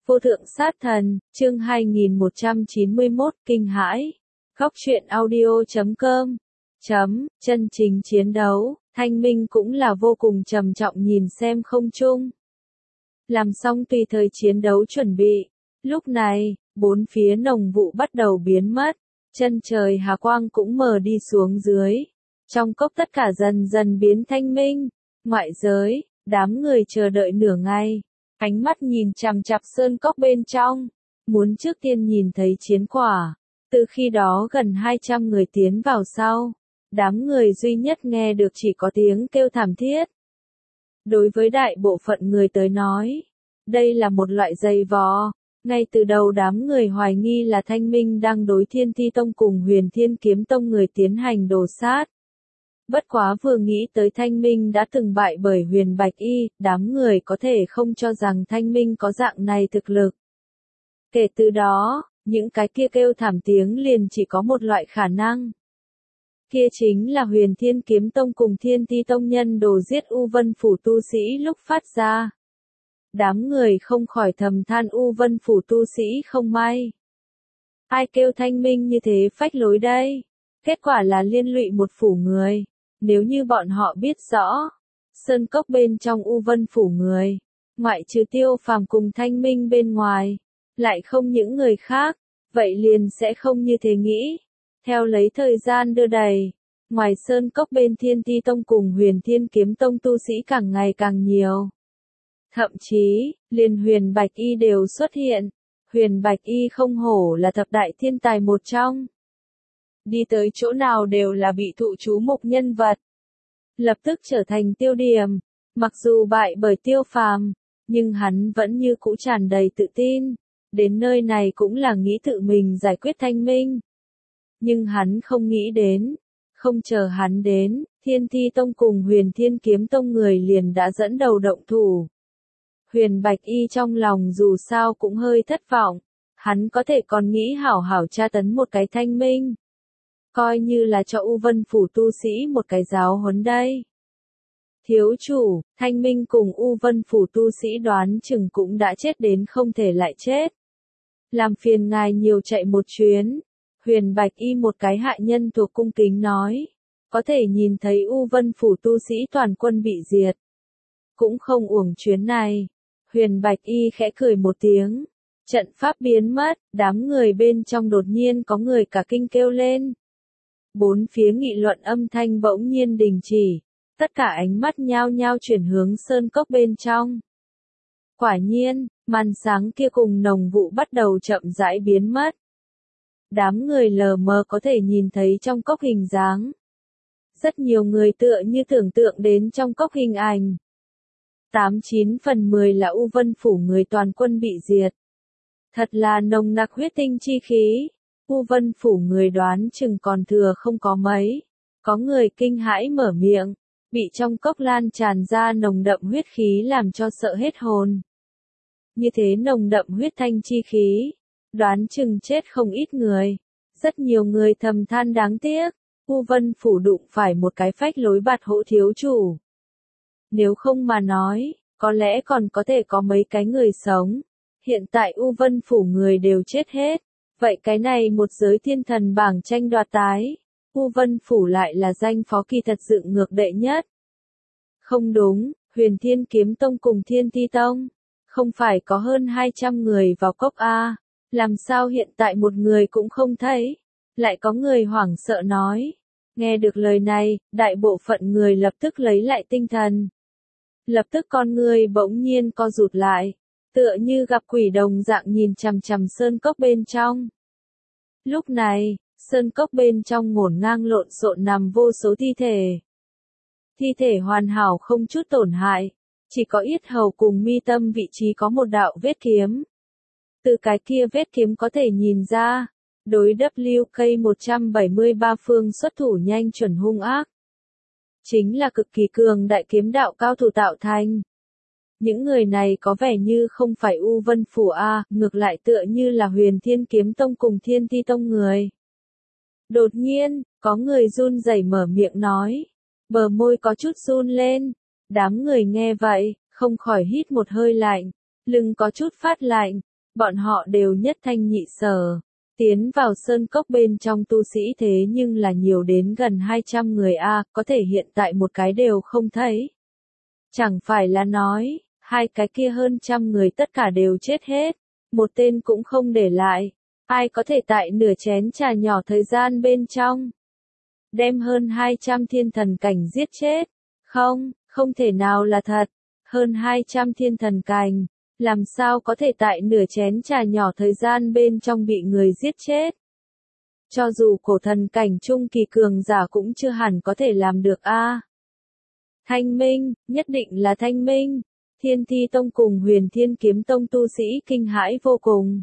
Vô thượng sát thần, chương 2191, kinh hãi. Góc truyện audio.com. Chân chính chiến đấu, Thanh Minh cũng là vô cùng trầm trọng nhìn xem không trung. Làm xong tùy thời chiến đấu chuẩn bị. Lúc này, bốn phía nồng vụ bắt đầu biến mất. Chân trời hà quang cũng mờ đi xuống dưới. Trong cốc tất cả dần dần biến thanh minh. Ngoại giới, đám người chờ đợi nửa ngày. Ánh mắt nhìn chằm chằm sơn cốc bên trong, muốn trước tiên nhìn thấy chiến quả. Từ khi đó gần 200 người tiến vào sau, đám người duy nhất nghe được chỉ có tiếng kêu thảm thiết. Đối với đại bộ phận người tới nói, đây là một loại dày vò. Ngay từ đầu đám người hoài nghi là Thanh Minh đang đối Thiên Ti Tông cùng Huyền Thiên Kiếm Tông người tiến hành đồ sát. Bất quá vừa nghĩ tới Thanh Minh đã từng bại bởi Huyền Bạch Y, đám người có thể không cho rằng Thanh Minh có dạng này thực lực. Kể từ đó, những cái kia kêu thảm tiếng liền chỉ có một loại khả năng. Kia chính là Huyền Thiên Kiếm Tông cùng Thiên Ti Tông nhân đồ giết U Vân Phủ tu sĩ lúc phát ra. Đám người không khỏi thầm than U Vân Phủ tu sĩ không may. Ai kêu Thanh Minh như thế phách lối đây? Kết quả là liên lụy một phủ người. Nếu như bọn họ biết rõ, sơn cốc bên trong U Vân Phủ người, ngoại trừ Tiêu Phàm cùng Thanh Minh bên ngoài, lại không những người khác, vậy liền sẽ không như thế nghĩ. Theo lấy thời gian đưa đẩy, ngoài sơn cốc bên Thiên Ti Tông cùng Huyền Thiên Kiếm Tông tu sĩ càng ngày càng nhiều. Thậm chí, liền Huyền Bạch Y đều xuất hiện. Huyền Bạch Y không hổ là thập đại thiên tài một trong. Đi tới chỗ nào đều là bị thụ chú mục nhân vật. Lập tức trở thành tiêu điểm. Mặc dù bại bởi Tiêu Phàm, nhưng hắn vẫn như cũ tràn đầy tự tin. Đến nơi này cũng là nghĩ tự mình giải quyết Thanh Minh. Nhưng hắn không nghĩ đến. Không chờ hắn đến, Thiên Ti Tông cùng Huyền Thiên Kiếm Tông người liền đã dẫn đầu động thủ. Huyền Bạch Y trong lòng dù sao cũng hơi thất vọng. Hắn có thể còn nghĩ hảo hảo tra tấn một cái Thanh Minh. Coi như là cho U Vân Phủ tu sĩ một cái giáo huấn đây. Thiếu chủ, Thanh Minh cùng U Vân Phủ tu sĩ đoán chừng cũng đã chết đến không thể lại chết. Làm phiền ngài nhiều chạy một chuyến. Huyền Bạch Y một cái hạ nhân thuộc cung kính nói. Có thể nhìn thấy U Vân Phủ tu sĩ toàn quân bị diệt. Cũng không uổng chuyến này. Huyền Bạch Y khẽ cười một tiếng. Trận pháp biến mất, đám người bên trong đột nhiên có người cả kinh kêu lên. Bốn phía nghị luận âm thanh bỗng nhiên đình chỉ. Tất cả ánh mắt nhao nhao chuyển hướng sơn cốc bên trong. Quả nhiên, màn sáng kia cùng nồng vụ bắt đầu chậm rãi biến mất. Đám người lờ mờ có thể nhìn thấy trong cốc hình dáng. Rất nhiều người tựa như tưởng tượng đến trong cốc hình ảnh. 89/10 là U Vân Phủ người toàn quân bị diệt. Thật là nồng nặc huyết tinh chi khí. U Vân Phủ người đoán chừng còn thừa không có mấy. Có người kinh hãi mở miệng, bị trong cốc lan tràn ra nồng đậm huyết khí làm cho sợ hết hồn. Như thế nồng đậm huyết thanh chi khí, đoán chừng chết không ít người. Rất nhiều người thầm than đáng tiếc, U Vân Phủ đụng phải một cái phách lối bạt hộ thiếu chủ. Nếu không mà nói, có lẽ còn có thể có mấy cái người sống. Hiện tại U Vân Phủ người đều chết hết. Vậy cái này một giới thiên thần bảng tranh đoạt tái, U Vân Phủ lại là danh phó kỳ thật dựng ngược đệ nhất. Không đúng, Huyền Thiên Kiếm Tông cùng Thiên Ti Tông, không phải có hơn 200 người vào cốc A, làm sao hiện tại một người cũng không thấy, lại có người hoảng sợ nói. Nghe được lời này, đại bộ phận người lập tức lấy lại tinh thần. Lập tức con người bỗng nhiên co rụt lại. Tựa như gặp quỷ đồng dạng nhìn chằm chằm sơn cốc bên trong. Lúc này, sơn cốc bên trong ngổn ngang lộn xộn nằm vô số thi thể. Thi thể hoàn hảo không chút tổn hại, chỉ có yết hầu cùng mi tâm vị trí có một đạo vết kiếm. Từ cái kia vết kiếm có thể nhìn ra, đối WK 173 phương xuất thủ nhanh chuẩn hung ác. Chính là cực kỳ cường đại kiếm đạo cao thủ tạo thành. Những người này có vẻ như không phải U Vân Phủ A, ngược lại tựa như là Huyền Thiên Kiếm Tông cùng Thiên Ti Tông người. Đột nhiên, có người run rẩy mở miệng nói. Bờ môi có chút run lên. Đám người nghe vậy, không khỏi hít một hơi lạnh. Lưng có chút phát lạnh. Bọn họ đều nhất thanh nhị sở. Tiến vào sơn cốc bên trong tu sĩ thế nhưng là nhiều đến gần 200 người a, có thể hiện tại một cái đều không thấy. Chẳng phải là nói, hai cái kia hơn trăm người tất cả đều chết hết, một tên cũng không để lại. Ai có thể tại nửa chén trà nhỏ thời gian bên trong đem hơn 200 thiên thần cảnh giết chết? Không, không thể nào là thật. Hơn 200 thiên thần cảnh, làm sao có thể tại nửa chén trà nhỏ thời gian bên trong bị người giết chết? Cho dù cổ thần cảnh trung kỳ cường giả cũng chưa hẳn có thể làm được a. Thanh Minh, nhất định là Thanh Minh. Thiên Thi Tông cùng Huyền Thiên Kiếm Tông tu sĩ kinh hãi vô cùng.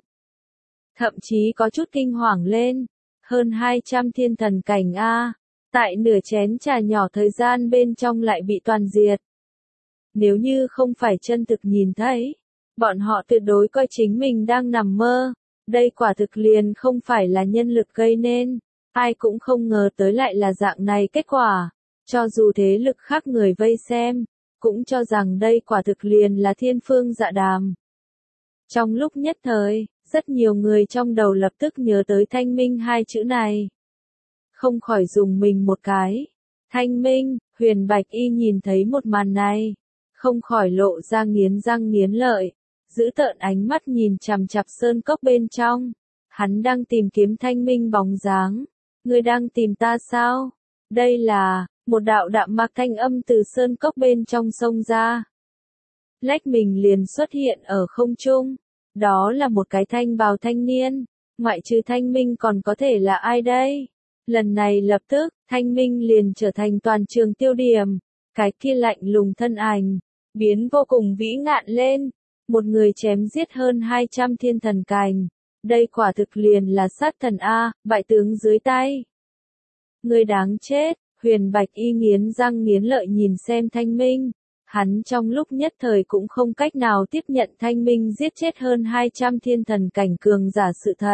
Thậm chí có chút kinh hoàng lên. Hơn 200 thiên thần cảnh a, tại nửa chén trà nhỏ thời gian bên trong lại bị toàn diệt. Nếu như không phải chân thực nhìn thấy, bọn họ tuyệt đối coi chính mình đang nằm mơ. Đây quả thực liền không phải là nhân lực gây nên. Ai cũng không ngờ tới lại là dạng này kết quả. Cho dù thế lực khác người vây xem, cũng cho rằng đây quả thực liền là thiên phương dạ đàm. Trong lúc nhất thời, rất nhiều người trong đầu lập tức nhớ tới thanh minh hai chữ này. Không khỏi dùng mình một cái. Thanh minh, Huyền Bạch Y nhìn thấy một màn này. Không khỏi lộ ra nghiến răng nghiến lợi. Giữ tợn ánh mắt nhìn chằm chằm sơn cốc bên trong. Hắn đang tìm kiếm thanh minh bóng dáng. Ngươi đang tìm ta sao? Đây là, một đạo đạm mạc thanh âm từ sơn cốc bên trong sông ra. Lách mình liền xuất hiện ở không trung. Đó là một cái thanh bào thanh niên. Ngoại trừ thanh minh còn có thể là ai đây? Lần này lập tức, thanh minh liền trở thành toàn trường tiêu điểm. Cái kia lạnh lùng thân ảnh, biến vô cùng vĩ ngạn lên. Một người chém giết hơn 200 thiên thần cảnh. Đây quả thực liền là sát thần A, bại tướng dưới tay. Người đáng chết, Huyền Bạch Y nghiến răng nghiến lợi nhìn xem thanh minh. Hắn trong lúc nhất thời cũng không cách nào tiếp nhận thanh minh giết chết hơn 200 thiên thần cảnh cường giả sự thật.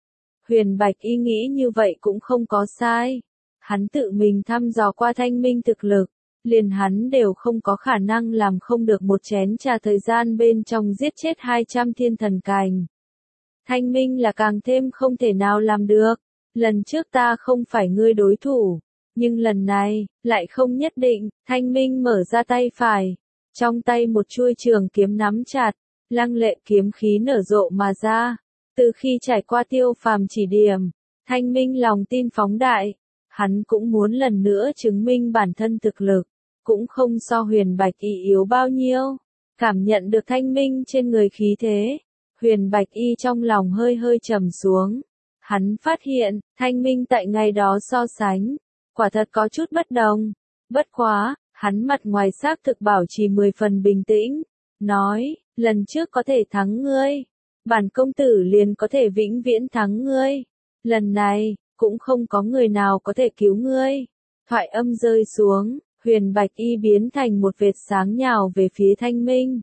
Huyền Bạch Y nghĩ như vậy cũng không có sai. Hắn tự mình thăm dò qua thanh minh thực lực. Liền hắn đều không có khả năng làm không được một chén trà thời gian bên trong giết chết 200 thiên thần cảnh. Thanh minh là càng thêm không thể nào làm được. Lần trước ta không phải ngươi đối thủ. Nhưng lần này, lại không nhất định. Thanh minh mở ra tay phải. Trong tay một chuôi trường kiếm nắm chặt. Lăng lệ kiếm khí nở rộ mà ra. Từ khi trải qua Tiêu Phàm chỉ điểm, thanh minh lòng tin phóng đại. Hắn cũng muốn lần nữa chứng minh bản thân thực lực. Cũng không so Huyền Bạch Y yếu bao nhiêu. Cảm nhận được thanh minh trên người khí thế. Huyền Bạch Y trong lòng hơi hơi trầm xuống. Hắn phát hiện, thanh minh tại ngày đó so sánh. Quả thật có chút bất đồng. Bất quá, hắn mặt ngoài xác thực bảo trì 10 phần bình tĩnh. Nói, lần trước có thể thắng ngươi. Bản công tử liền có thể vĩnh viễn thắng ngươi. Lần này, cũng không có người nào có thể cứu ngươi. Thoại âm rơi xuống. Huyền Bạch Y biến thành một vệt sáng nhào về phía thanh minh.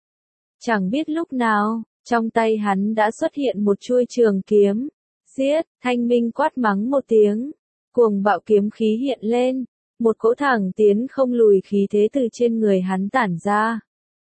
Chẳng biết lúc nào, trong tay hắn đã xuất hiện một chuôi trường kiếm. Giết, thanh minh quát mắng một tiếng. Cuồng bạo kiếm khí hiện lên. Một cỗ thẳng tiến không lùi khí thế từ trên người hắn tản ra.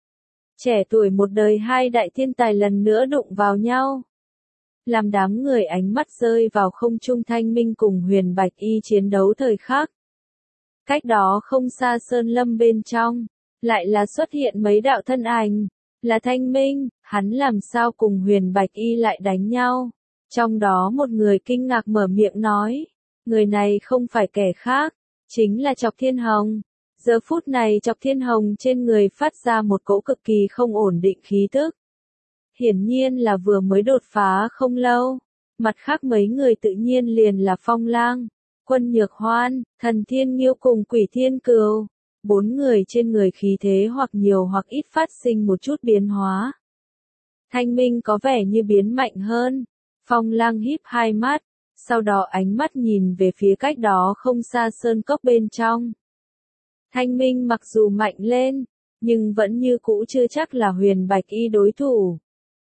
Trẻ tuổi một đời hai đại thiên tài lần nữa đụng vào nhau. Làm đám người ánh mắt rơi vào không trung thanh minh cùng Huyền Bạch Y chiến đấu thời khắc. Cách đó không xa sơn lâm bên trong, lại là xuất hiện mấy đạo thân ảnh, là thanh minh, hắn làm sao cùng Huyền Bạch Y lại đánh nhau. Trong đó một người kinh ngạc mở miệng nói, người này không phải kẻ khác, chính là Chọc Thiên Hồng. Giờ phút này Chọc Thiên Hồng trên người phát ra một cỗ cực kỳ không ổn định khí tức. Hiển nhiên là vừa mới đột phá không lâu. Mặt khác mấy người tự nhiên liền là Phong Lang, Quân Nhược Hoan, Thần Thiên Nghiêu cùng Quỷ Thiên Cừu. 4 người trên người khí thế hoặc nhiều hoặc ít phát sinh một chút biến hóa. Thanh minh có vẻ như biến mạnh hơn. Phong Lang híp hai mắt, sau đó ánh mắt nhìn về phía cách đó không xa sơn cốc bên trong. Thanh minh mặc dù mạnh lên, nhưng vẫn như cũ chưa chắc là Huyền Bạch Y đối thủ.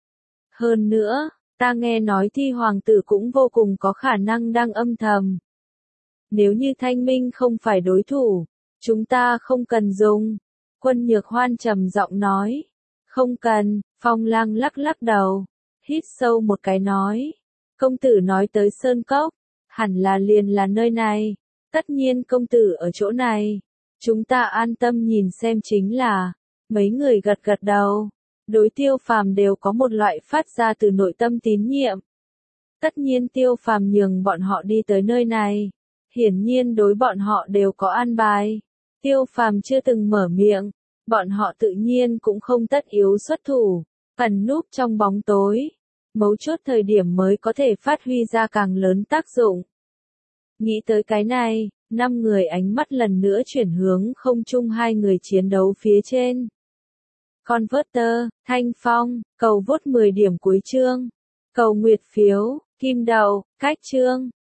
Hơn nữa, ta nghe nói Thi Hoàng tử cũng vô cùng có khả năng đang âm thầm. Nếu như thanh minh không phải đối thủ, chúng ta không cần dùng. Quân Nhược Hoan trầm giọng nói. Không cần, Phong Lang lắc lắc đầu. hít sâu một cái nói. Công tử nói tới Sơn Cốc, hẳn là liền là nơi này. Tất nhiên công tử ở chỗ này. Chúng ta an tâm nhìn xem chính là. Mấy người gật gật đầu. Đối Tiêu Phàm đều có một loại phát ra từ nội tâm tín nhiệm. Tất nhiên Tiêu Phàm nhường bọn họ đi tới nơi này. Hiển nhiên đối bọn họ đều có an bài. Tiêu Phàm chưa từng mở miệng. Bọn họ tự nhiên cũng không tất yếu xuất thủ. Ẩn núp trong bóng tối. Mấu chốt thời điểm mới có thể phát huy ra càng lớn tác dụng. Nghĩ tới cái này, 5 người ánh mắt lần nữa chuyển hướng không trung 2 người chiến đấu phía trên. Converter, Thanh Phong, cầu vote 10 điểm cuối chương. Cầu nguyệt phiếu, kim đậu, cách chương.